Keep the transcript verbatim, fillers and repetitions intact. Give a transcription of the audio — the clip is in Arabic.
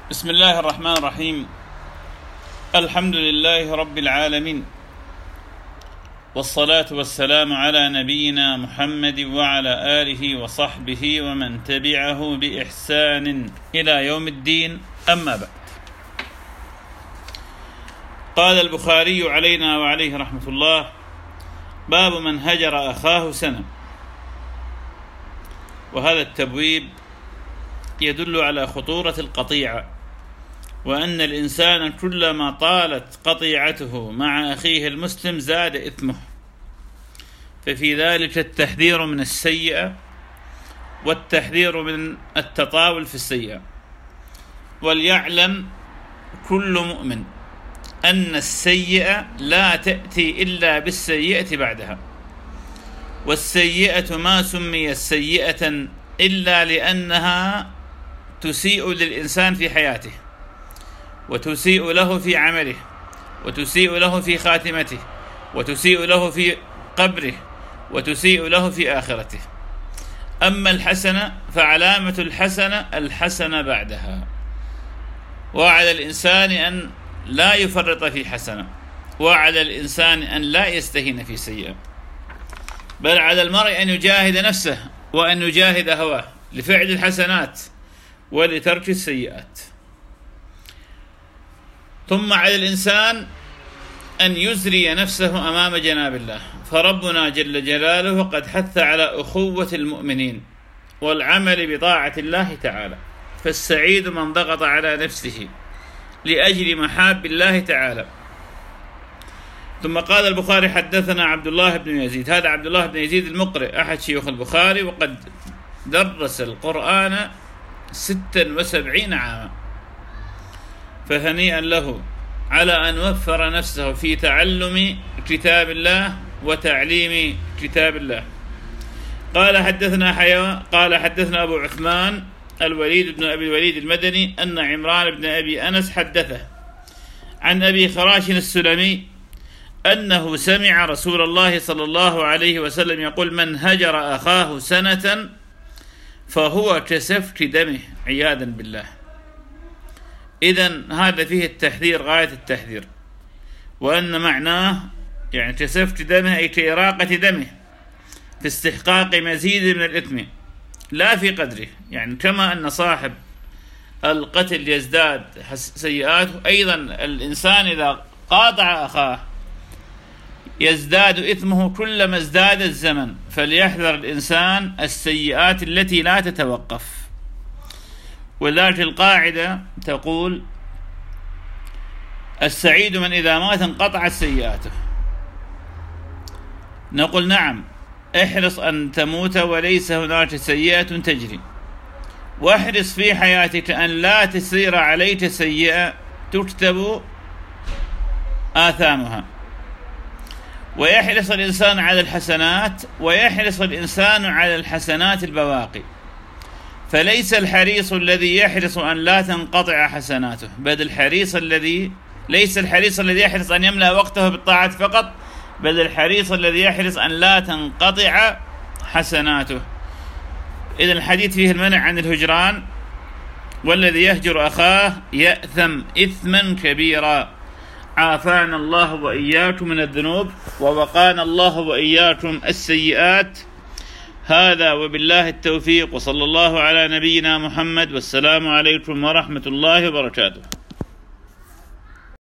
بسم الله الرحمن الرحيم. الحمد لله رب العالمين، والصلاة والسلام على نبينا محمد وعلى آله وصحبه ومن تبعه بإحسان إلى يوم الدين. أما بعد، قال البخاري علينا وعليه رحمة الله: باب من هجر أخاه سنة. وهذا التبويب يدل على خطورة القطيعة، وأن الإنسان كلما طالت قطيعته مع أخيه المسلم زاد إثمه، ففي ذلك التحذير من السيئة والتحذير من التطاول في السيئة. وليعلم كل مؤمن أن السيئة لا تأتي إلا بالسيئة بعدها، والسيئة ما سميت سيئة إلا لأنها تسيء للإنسان في حياته، وتسيء له في عمله، وتسيء له في خاتمته، وتسيء له في قبره، وتسيء له في آخرته. أما الحسنة فعلامة الحسنة الحسنة بعدها، وعلى الإنسان أن لا يفرط في حسنة، وعلى الإنسان أن لا يستهين في سيئة، بل على المرء أن يجاهد نفسه وأن يجاهد هواه لفعل الحسنات ولترك السيئات. ثم على الإنسان أن يزري نفسه أمام جناب الله، فربنا جل جلاله قد حث على أخوة المؤمنين والعمل بطاعة الله تعالى، فالسعيد من ضغط على نفسه لأجل محاب الله تعالى. ثم قال البخاري: حدثنا عبد الله بن يزيد. هذا عبد الله بن يزيد المقرئ أحد شيوخ البخاري، وقد درس القرآن ستا وسبعين عاما، فهنيئا له على أن وفر نفسه في تعلم كتاب الله وتعليم كتاب الله. قال حدثنا حيوان قال حدثنا أبو عثمان الوليد بن أبي الوليد المدني أن عمران بن أبي أنس حدثه عن أبي خراش السلمي أنه سمع رسول الله صلى الله عليه وسلم يقول: من هجر أخاه سنة فهو كسفك دمه، عياذا بالله. إذن هذا فيه التحذير غاية التحذير، وأن معناه يعني كسفك دمه أي كإراقة دمه في استحقاق مزيد من الإثم لا في قدره. يعني كما أن صاحب القتل يزداد سيئاته، أيضا الإنسان إذا قاطع أخاه يزداد إثمه كلما ازداد الزمن، فليحذر الإنسان السيئات التي لا تتوقف. ولذلك القاعدة تقول: السعيد من إذا مات انقطعت سيئاته. نقول: نعم، احرص أن تموت وليس هناك سيئة تجري، واحرص في حياتك أن لا تسير عليك سيئة تكتب آثامها. ويحرص الإنسان على الحسنات، ويحرص الإنسان على الحسنات البواقي، فليس الحريص الذي يحرص أن لا تنقطع حسناته، بل الحريص الذي ليس الحريص الذي يحرص أن يملأ وقته بالطاعات فقط، بل الحريص الذي يحرص أن لا تنقطع حسناته. إذن الحديث فيه المنع عن الهجران، والذي يهجر أخاه يأثم إثما كبيرا. عافانا الله وإياكم من الذنوب، ووقانا الله وإياكم السيئات. هذا وبالله التوفيق، وصلى الله على نبينا محمد، والسلام عليكم ورحمة الله وبركاته.